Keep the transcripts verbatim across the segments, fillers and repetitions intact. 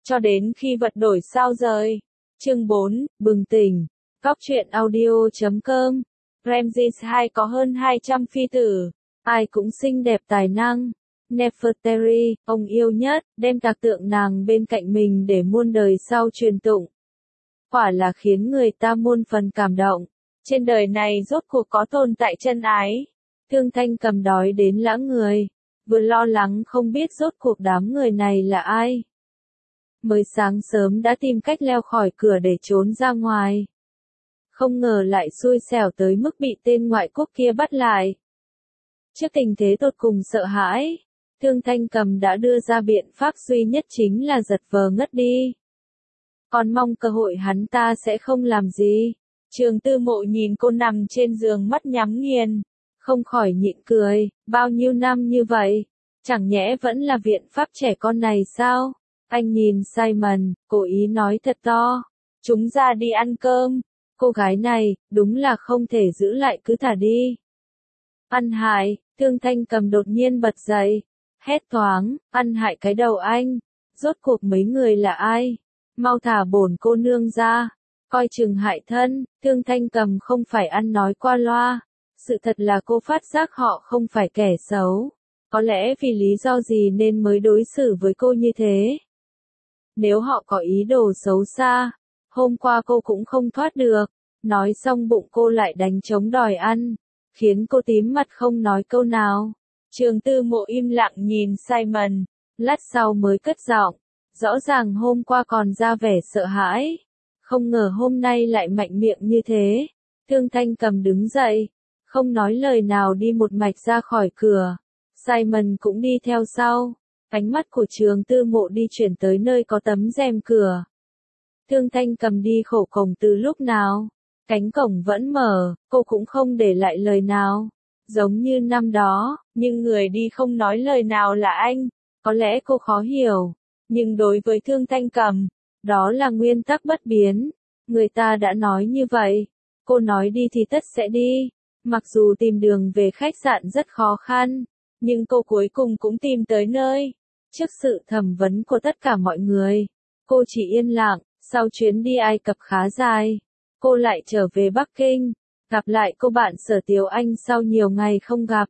cho đến khi vật đổi sao rời. Chương bốn, bừng tỉnh. Góc truyện audio chấm com. Ramses hai có hơn hai trăm phi tử, ai cũng xinh đẹp tài năng. Nefertari, ông yêu nhất, đem tạc tượng nàng bên cạnh mình để muôn đời sau truyền tụng. Quả là khiến người ta muôn phần cảm động. Trên đời này rốt cuộc có tồn tại chân ái. Thương Thanh Cầm đói đến lã người, vừa lo lắng không biết rốt cuộc đám người này là ai. Mới sáng sớm đã tìm cách leo khỏi cửa để trốn ra ngoài. Không ngờ lại xui xẻo tới mức bị tên ngoại quốc kia bắt lại. Trước tình thế tột cùng sợ hãi, Thương Thanh Cầm đã đưa ra biện pháp duy nhất chính là giật vờ ngất đi. Còn mong cơ hội hắn ta sẽ không làm gì. Trường Tư Mộ nhìn cô nằm trên giường mắt nhắm nghiền, không khỏi nhịn cười, bao nhiêu năm như vậy, chẳng nhẽ vẫn là biện pháp trẻ con này sao? Anh nhìn Simon, cố ý nói thật to, chúng ra đi ăn cơm, cô gái này, đúng là không thể giữ lại cứ thả đi. Ăn hại, Thương Thanh Cầm đột nhiên bật dậy, hét thoáng, ăn hại cái đầu anh, rốt cuộc mấy người là ai? Mau thả bổn cô nương ra, coi chừng hại thân. Thương Thanh Cầm không phải ăn nói qua loa, sự thật là cô phát giác họ không phải kẻ xấu, có lẽ vì lý do gì nên mới đối xử với cô như thế. Nếu họ có ý đồ xấu xa, hôm qua cô cũng không thoát được. Nói xong bụng cô lại đánh trống đòi ăn, khiến cô tím mặt không nói câu nào. Trường Tư Mộ im lặng nhìn Simon, lát sau mới cất giọng, rõ ràng hôm qua còn ra vẻ sợ hãi, không ngờ hôm nay lại mạnh miệng như thế. Thương Thanh Cầm đứng dậy, không nói lời nào đi một mạch ra khỏi cửa. Simon cũng đi theo sau, ánh mắt của Trường Tư Mộ đi chuyển tới nơi có tấm rèm cửa. Thương Thanh Cầm đi khổ cổng từ lúc nào, cánh cổng vẫn mở, cô cũng không để lại lời nào, giống như năm đó, nhưng người đi không nói lời nào là anh. Có lẽ cô khó hiểu, nhưng đối với Thương Thanh Cầm, đó là nguyên tắc bất biến. Người ta đã nói như vậy, cô nói đi thì tất sẽ đi. Mặc dù tìm đường về khách sạn rất khó khăn, nhưng cô cuối cùng cũng tìm tới nơi. Trước sự thẩm vấn của tất cả mọi người, cô chỉ yên lặng. Sau chuyến đi Ai Cập khá dài, cô lại trở về Bắc Kinh, gặp lại cô bạn Sở Tiếu Anh sau nhiều ngày không gặp.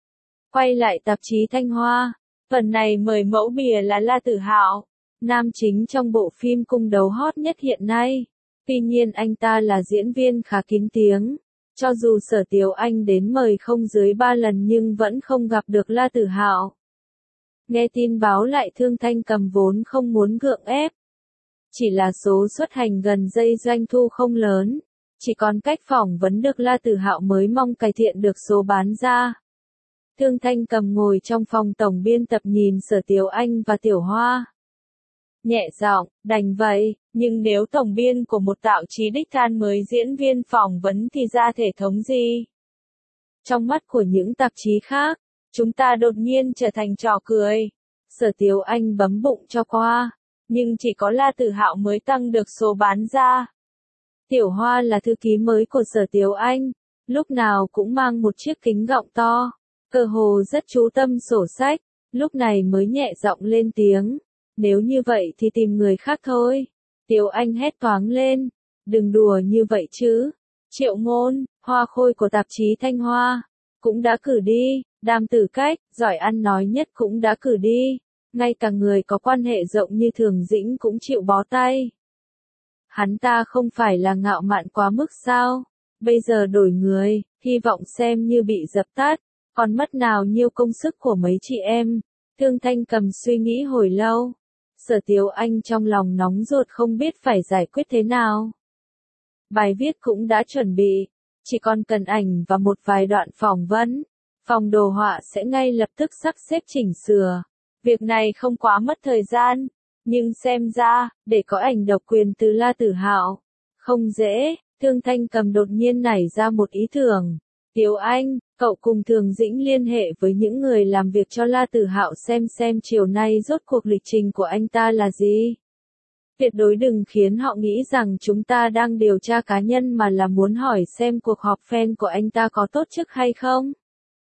Quay lại tạp chí Thanh Hoa, phần này mời mẫu bìa là La Tử Hạo, nam chính trong bộ phim cung đấu hot nhất hiện nay. Tuy nhiên anh ta là diễn viên khá kín tiếng, cho dù Sở Tiếu Anh đến mời không dưới ba lần nhưng vẫn không gặp được La Tử Hạo. Nghe tin báo lại Thương Thanh Cầm vốn không muốn gượng ép. Chỉ là số xuất hành gần đây doanh thu không lớn, chỉ còn cách phỏng vấn được La Tử Hạo mới mong cải thiện được số bán ra. Thương Thanh Cầm ngồi trong phòng tổng biên tập nhìn Sở Tiếu Anh và Tiểu Hoa. Nhẹ giọng, đành vậy, nhưng nếu tổng biên của một tạp chí đích thân mới diễn viên phỏng vấn thì ra thể thống gì? Trong mắt của những tạp chí khác, chúng ta đột nhiên trở thành trò cười. Sở Tiếu Anh bấm bụng cho qua. Nhưng chỉ có La Tử Hạo mới tăng được số bán ra. Tiểu Hoa là thư ký mới của Sở Tiếu Anh, lúc nào cũng mang một chiếc kính gọng to, cơ hồ rất chú tâm sổ sách, lúc này mới nhẹ giọng lên tiếng, nếu như vậy thì tìm người khác thôi. Tiếu Anh hét toáng lên, đừng đùa như vậy chứ. Triệu Ngôn, hoa khôi của tạp chí Thanh Hoa, cũng đã cử đi. Đàm Tử Cách, giỏi ăn nói nhất cũng đã cử đi. Ngay cả người có quan hệ rộng như Thường Dĩnh cũng chịu bó tay. Hắn ta không phải là ngạo mạn quá mức sao? Bây giờ đổi người, hy vọng xem như bị dập tắt, còn mất nào nhiêu công sức của mấy chị em. Thương Thanh Cầm suy nghĩ hồi lâu. Sở Tiếu Anh trong lòng nóng ruột không biết phải giải quyết thế nào. Bài viết cũng đã chuẩn bị, chỉ còn cần ảnh và một vài đoạn phỏng vấn. Phòng đồ họa sẽ ngay lập tức sắp xếp chỉnh sửa. Việc này không quá mất thời gian, nhưng xem ra, để có ảnh độc quyền từ La Tử Hạo, không dễ. Thương Thanh Cầm đột nhiên nảy ra một ý tưởng. Tiếu Anh, cậu cùng Thường Dĩnh liên hệ với những người làm việc cho La Tử Hạo xem xem chiều nay rốt cuộc lịch trình của anh ta là gì. Tuyệt đối đừng khiến họ nghĩ rằng chúng ta đang điều tra cá nhân mà là muốn hỏi xem cuộc họp fan của anh ta có tốt chức hay không.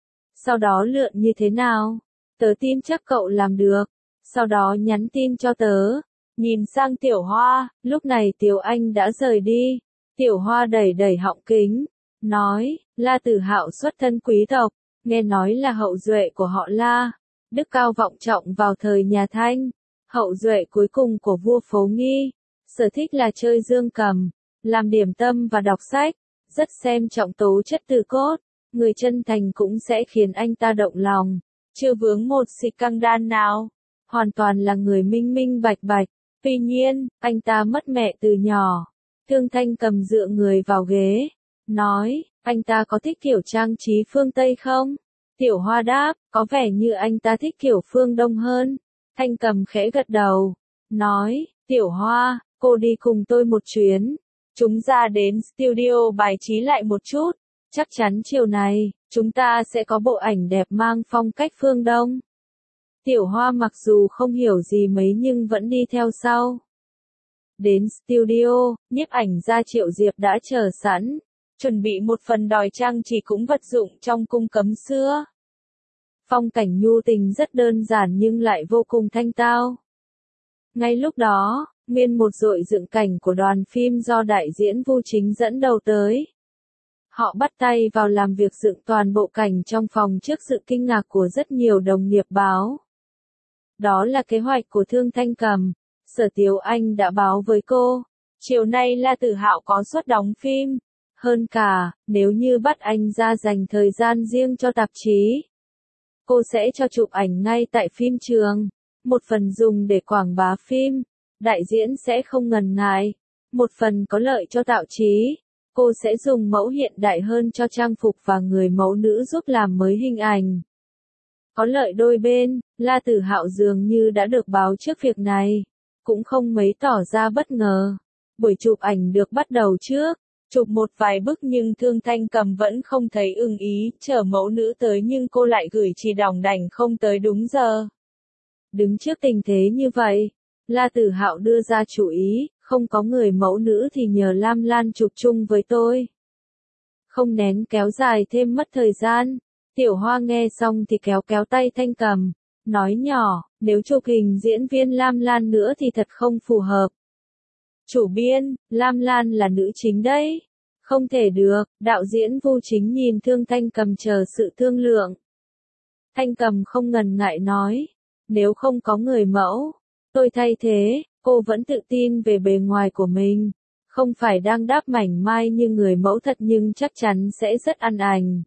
Sau đó lượn như thế nào? Tớ tin chắc cậu làm được. Sau đó nhắn tin cho tớ. nhìn sang Tiểu Hoa, lúc này Tiểu Anh đã rời đi. Tiểu Hoa đẩy đẩy họng kính, nói, La Tử Hạo xuất thân quý tộc, nghe nói là hậu duệ của họ La, đức cao vọng trọng vào thời nhà Thanh, hậu duệ cuối cùng của vua Phố Nghi, sở thích là chơi dương cầm, làm điểm tâm và đọc sách, rất xem trọng tố chất từ cốt, người chân thành cũng sẽ khiến anh ta động lòng, chưa vướng một xịt căng đan nào, hoàn toàn là người minh minh bạch bạch. Tuy nhiên, anh ta mất mẹ từ nhỏ. Thương Thanh Cầm dựa người vào ghế, nói, anh ta có thích kiểu trang trí phương Tây không? Tiểu Hoa đáp, có vẻ như anh ta thích kiểu phương Đông hơn. Thanh Cầm khẽ gật đầu, nói, Tiểu Hoa, cô đi cùng tôi một chuyến. Chúng ta đến studio bài trí lại một chút. Chắc chắn chiều này, chúng ta sẽ có bộ ảnh đẹp mang phong cách phương Đông. Tiểu Hoa mặc dù không hiểu gì mấy nhưng vẫn đi theo sau. Đến studio, nhiếp ảnh gia Triệu Diệp đã chờ sẵn, chuẩn bị một phần đòi trang trí cũng vật dụng trong cung cấm xưa. Phong cảnh nhu tình rất đơn giản nhưng lại vô cùng thanh tao. Ngay lúc đó, nguyên một dội dựng cảnh của đoàn phim do đại diễn Vu Chính dẫn đầu tới. Họ bắt tay vào làm việc dựng toàn bộ cảnh trong phòng trước sự kinh ngạc của rất nhiều đồng nghiệp báo. Đó là kế hoạch của Thương Thanh Cầm. Sở Tiếu Anh đã báo với cô, chiều nay La Tử Hạo có suất đóng phim. Hơn cả, nếu như bắt anh ra dành thời gian riêng cho tạp chí, cô sẽ cho chụp ảnh ngay tại phim trường. Một phần dùng để quảng bá phim, đại diễn sẽ không ngần ngại. Một phần có lợi cho tạo chí, cô sẽ dùng mẫu hiện đại hơn cho trang phục và người mẫu nữ giúp làm mới hình ảnh. Có lợi đôi bên, La Tử Hạo dường như đã được báo trước việc này, cũng không mấy tỏ ra bất ngờ. Buổi chụp ảnh được bắt đầu trước, chụp một vài bức nhưng Thương Thanh Cầm vẫn không thấy ưng ý, chờ mẫu nữ tới nhưng cô lại gửi chỉ đỏng đành không tới đúng giờ. Đứng trước tình thế như vậy, La Tử Hạo đưa ra chủ ý, không có người mẫu nữ thì nhờ Lam Lan chụp chung với tôi. Không nén kéo dài thêm mất thời gian. Tiểu Hoa nghe xong thì kéo kéo tay Thanh Cầm, nói nhỏ, nếu chụp hình diễn viên Lam Lan nữa thì thật không phù hợp. Chủ biên, Lam Lan là nữ chính đấy. Không thể được, đạo diễn Vu Chính nhìn Thương Thanh Cầm chờ sự thương lượng. Thanh Cầm không ngần ngại nói, nếu không có người mẫu, tôi thay thế, cô vẫn tự tin về bề ngoài của mình. Không phải đang đáp mảnh mai như người mẫu thật nhưng chắc chắn sẽ rất ăn ảnh.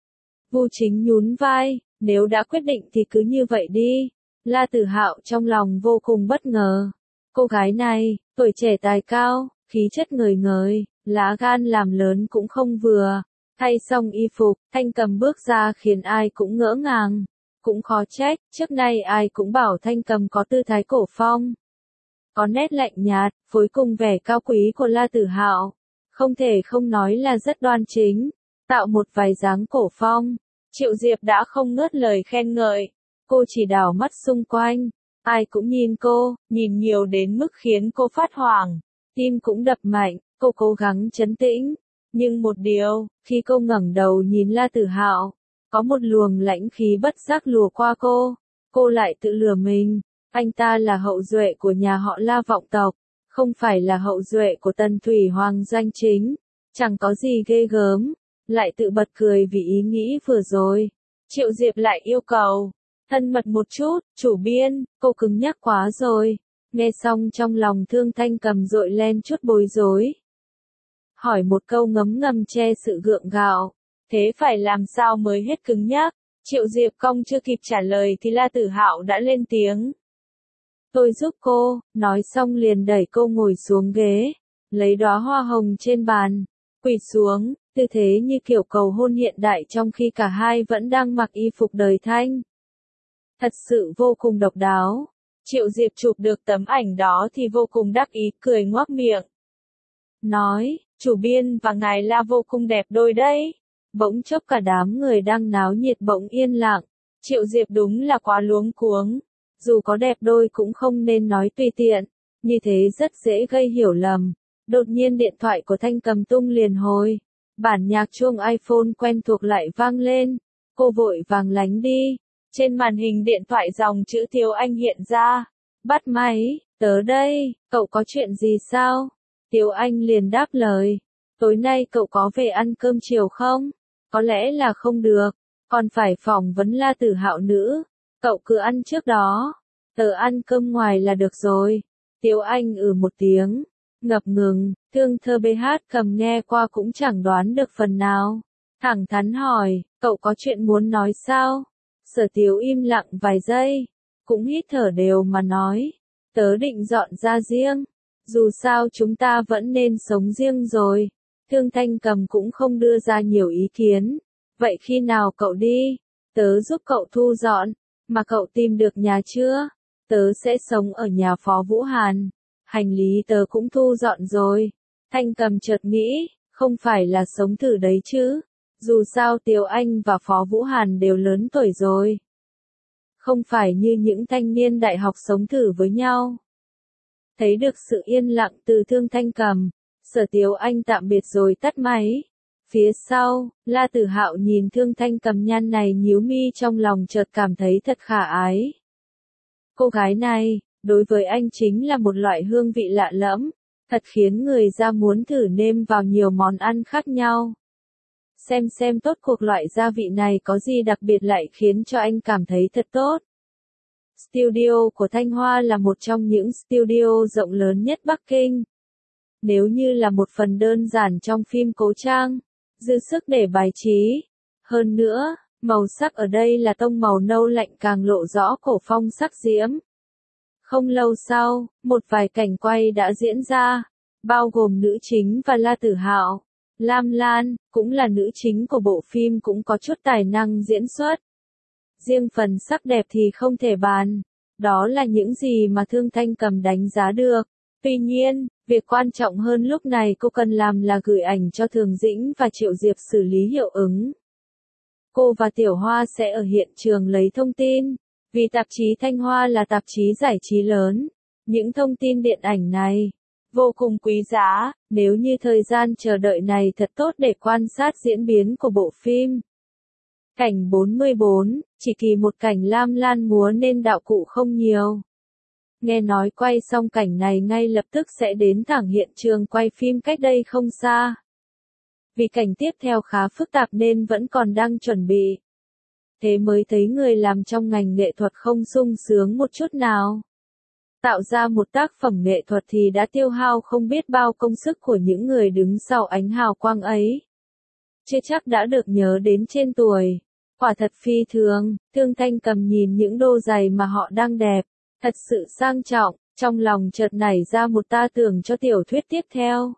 Vu Chính nhún vai, nếu đã quyết định thì cứ như vậy đi. La Tử Hạo trong lòng vô cùng bất ngờ. Cô gái này, tuổi trẻ tài cao, khí chất ngời ngời, lá gan làm lớn cũng không vừa. Thay xong y phục, Thanh Cầm bước ra khiến ai cũng ngỡ ngàng. Cũng khó trách, trước nay ai cũng bảo Thanh Cầm có tư thái cổ phong. Có nét lạnh nhạt, phối cùng vẻ cao quý của La Tử Hạo. Không thể không nói là rất đoan chính. Tạo một vài dáng cổ phong, Triệu Diệp đã không ngớt lời khen ngợi. Cô chỉ đảo mắt xung quanh, ai cũng nhìn cô, nhìn nhiều đến mức khiến cô phát hoảng, tim cũng đập mạnh, cô cố gắng trấn tĩnh. Nhưng một điều, khi cô ngẩng đầu nhìn La Tử Hạo, có một luồng lãnh khí bất giác lùa qua cô, cô lại tự lừa mình, anh ta là hậu duệ của nhà họ La vọng tộc, không phải là hậu duệ của Tần Thủy Hoàng doanh chính, chẳng có gì ghê gớm. Lại tự bật cười vì ý nghĩ vừa rồi. Triệu Diệp lại yêu cầu, thân mật một chút, chủ biên, cô cứng nhắc quá rồi. Nghe xong trong lòng Thương Thanh Cầm dội lên chút bối rối. Hỏi một câu ngấm ngầm che sự gượng gạo, thế phải làm sao mới hết cứng nhắc? Triệu Diệp Công chưa kịp trả lời thì La Tử Hạo đã lên tiếng. Tôi giúp cô, nói xong liền đẩy cô ngồi xuống ghế, lấy đóa hoa hồng trên bàn, quỳ xuống. Tư thế như kiểu cầu hôn hiện đại trong khi cả hai vẫn đang mặc y phục đời Thanh. Thật sự vô cùng độc đáo. Triệu Diệp chụp được tấm ảnh đó thì vô cùng đắc ý cười ngoác miệng. Nói, chủ biên và ngài La vô cùng đẹp đôi đấy. Bỗng chốc cả đám người đang náo nhiệt bỗng yên lặng. Triệu Diệp đúng là quá luống cuống. Dù có đẹp đôi cũng không nên nói tùy tiện. Như thế rất dễ gây hiểu lầm. Đột nhiên điện thoại của Thanh Cầm tung liền hồi. Bản nhạc chuông iPhone quen thuộc lại vang lên. Cô vội vàng lánh đi. Trên màn hình điện thoại dòng chữ Thiếu Anh hiện ra. Bắt máy, Tớ đây, cậu có chuyện gì sao? Tiếu Anh liền đáp lời. Tối nay cậu có về ăn cơm chiều không? Có lẽ là không được, còn phải phỏng vấn La Tử Hạo nữa. Cậu cứ ăn trước đó. Tớ ăn cơm ngoài là được rồi. Tiếu Anh ừ một tiếng, ngập ngừng, Thương Thơ bê hát cầm nghe qua cũng chẳng đoán được phần nào. Thẳng thắn hỏi, cậu có chuyện muốn nói sao? Sở Tiếu im lặng vài giây, cũng hít thở đều mà nói. Tớ định dọn ra riêng. Dù sao chúng ta vẫn nên sống riêng rồi. Thương Thanh Cầm cũng không đưa ra nhiều ý kiến. Vậy khi nào cậu đi? Tớ giúp cậu thu dọn. Mà cậu tìm được nhà chưa? Tớ sẽ sống ở nhà Phó Vũ Hàn. Hành lý tớ cũng thu dọn rồi. Thanh Cầm chợt nghĩ, không phải là sống thử đấy chứ. Dù sao Tiếu Anh và Phó Vũ Hàn đều lớn tuổi rồi. Không phải như những thanh niên đại học sống thử với nhau. Thấy được sự yên lặng từ Thương Thanh Cầm, Sở Tiếu Anh tạm biệt rồi tắt máy. Phía sau, La Tử Hạo nhìn Thương Thanh Cầm nhăn này nhíu mi trong lòng chợt cảm thấy thật khả ái. Cô gái này, đối với anh chính là một loại hương vị lạ lẫm, thật khiến người ra muốn thử nêm vào nhiều món ăn khác nhau. Xem xem tốt cuộc loại gia vị này có gì đặc biệt lại khiến cho anh cảm thấy thật tốt. Studio của Thanh Hoa là một trong những studio rộng lớn nhất Bắc Kinh. Nếu như là một phần đơn giản trong phim cổ trang, dư sức để bài trí. Hơn nữa, màu sắc ở đây là tông màu nâu lạnh càng lộ rõ cổ phong sắc diễm. Không lâu sau, một vài cảnh quay đã diễn ra, bao gồm nữ chính và La Tử Hạo. Lam Lan, cũng là nữ chính của bộ phim cũng có chút tài năng diễn xuất. Riêng phần sắc đẹp thì không thể bàn. Đó là những gì mà Thương Thanh Cầm đánh giá được. Tuy nhiên, việc quan trọng hơn lúc này cô cần làm là gửi ảnh cho Thường Dĩnh và Triệu Diệp xử lý hiệu ứng. Cô và Tiểu Hoa sẽ ở hiện trường lấy thông tin. Vì tạp chí Thanh Hoa là tạp chí giải trí lớn. Những thông tin điện ảnh này vô cùng quý giá, nếu như thời gian chờ đợi này thật tốt để quan sát diễn biến của bộ phim. Cảnh bốn mươi bốn, chỉ kỳ một cảnh Lam Lan múa nên đạo cụ không nhiều. Nghe nói quay xong cảnh này ngay lập tức sẽ đến thẳng hiện trường quay phim cách đây không xa. Vì cảnh tiếp theo khá phức tạp nên vẫn còn đang chuẩn bị. Thế mới thấy người làm trong ngành nghệ thuật không sung sướng một chút nào. Tạo ra một tác phẩm nghệ thuật thì đã tiêu hao không biết bao công sức của những người đứng sau ánh hào quang ấy. Chưa chắc đã được nhớ đến trên tuổi. Quả thật phi thường, Thương Thanh Cầm nhìn những đôi giày mà họ đang đẹp, thật sự sang trọng, trong lòng chợt nảy ra một ta tưởng cho tiểu thuyết tiếp theo.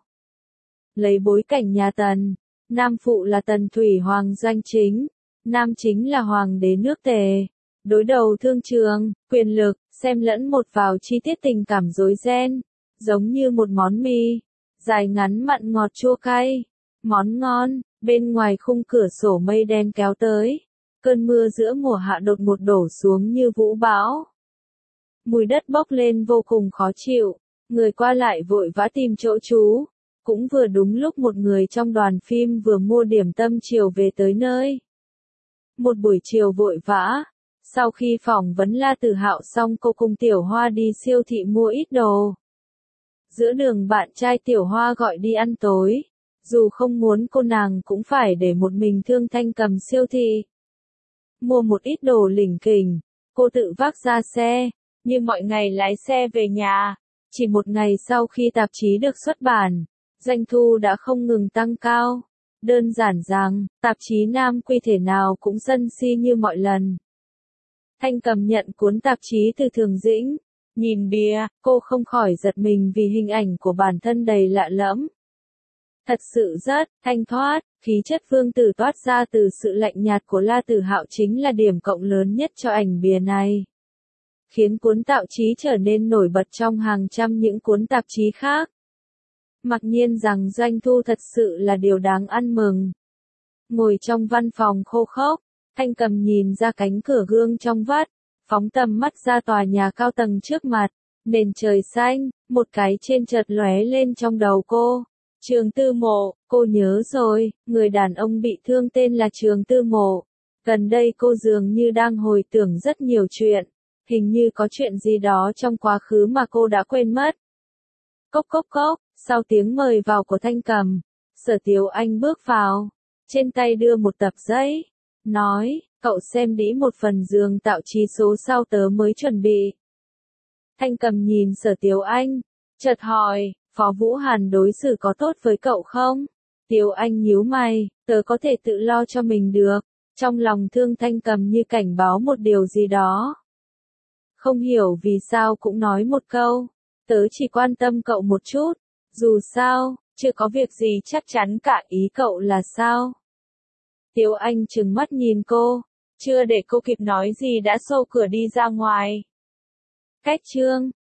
Lấy bối cảnh nhà Tần, nam phụ là Tần Thủy Hoàng doanh chính, nam chính là Hoàng đế nước Tề. Đối đầu thương trường, quyền lực, xem lẫn một vào chi tiết tình cảm rối ren, giống như một món mì, dài ngắn mặn ngọt chua cay, món ngon, bên ngoài khung cửa sổ mây đen kéo tới, cơn mưa giữa mùa hạ đột ngột đổ xuống như vũ bão. Mùi đất bốc lên vô cùng khó chịu, người qua lại vội vã tìm chỗ trú, cũng vừa đúng lúc một người trong đoàn phim vừa mua điểm tâm chiều về tới nơi. Một buổi chiều vội vã. Sau khi phỏng vấn La Tử Hạo xong cô cùng Tiểu Hoa đi siêu thị mua ít đồ. Giữa đường bạn trai Tiểu Hoa gọi đi ăn tối. Dù không muốn cô nàng cũng phải để một mình Thương Thanh Cầm siêu thị. Mua một ít đồ lỉnh kỉnh, cô tự vác ra xe, như mọi ngày lái xe về nhà. Chỉ một ngày sau khi tạp chí được xuất bản, doanh thu đã không ngừng tăng cao. Đơn giản rằng, tạp chí nam quy thể nào cũng sân si như mọi lần. Thanh Cầm nhận cuốn tạp chí từ Thường Dĩnh, nhìn bìa, cô không khỏi giật mình vì hình ảnh của bản thân đầy lạ lẫm. Thật sự rất thanh thoát, khí chất vương tử toát ra từ sự lạnh nhạt của La Tử Hạo chính là điểm cộng lớn nhất cho ảnh bìa này. Khiến cuốn tạp chí trở nên nổi bật trong hàng trăm những cuốn tạp chí khác. Mặc nhiên rằng doanh thu thật sự là điều đáng ăn mừng. Ngồi trong văn phòng khô khốc, Thanh Cầm nhìn ra cánh cửa gương trong vắt, phóng tầm mắt ra tòa nhà cao tầng trước mặt, nền trời xanh, một cái trên chợt lóe lên trong đầu cô. Trường Tư Mộ, cô nhớ rồi, người đàn ông bị thương tên là Trường Tư Mộ. Gần đây cô dường như đang hồi tưởng rất nhiều chuyện. Hình như có chuyện gì đó trong quá khứ mà cô đã quên mất. Cốc cốc cốc, sau tiếng mời vào của Thanh Cầm, Sở Tiếu Anh bước vào, trên tay đưa một tập giấy, nói, cậu xem đi một phần giường tạo trí số sau tớ mới chuẩn bị. Thanh Cầm nhìn Sở Tiếu Anh, chợt hỏi, Phó Vũ Hàn đối xử có tốt với cậu không? Tiếu Anh nhíu mày, tớ có thể tự lo cho mình được, trong lòng thương Thanh Cầm như cảnh báo một điều gì đó. Không hiểu vì sao cũng nói một câu, tớ chỉ quan tâm cậu một chút, dù sao, chưa có việc gì chắc chắn cả, ý cậu là sao? Tiếu Anh trừng mắt nhìn cô, chưa để cô kịp nói gì đã xô cửa đi ra ngoài. Cách chương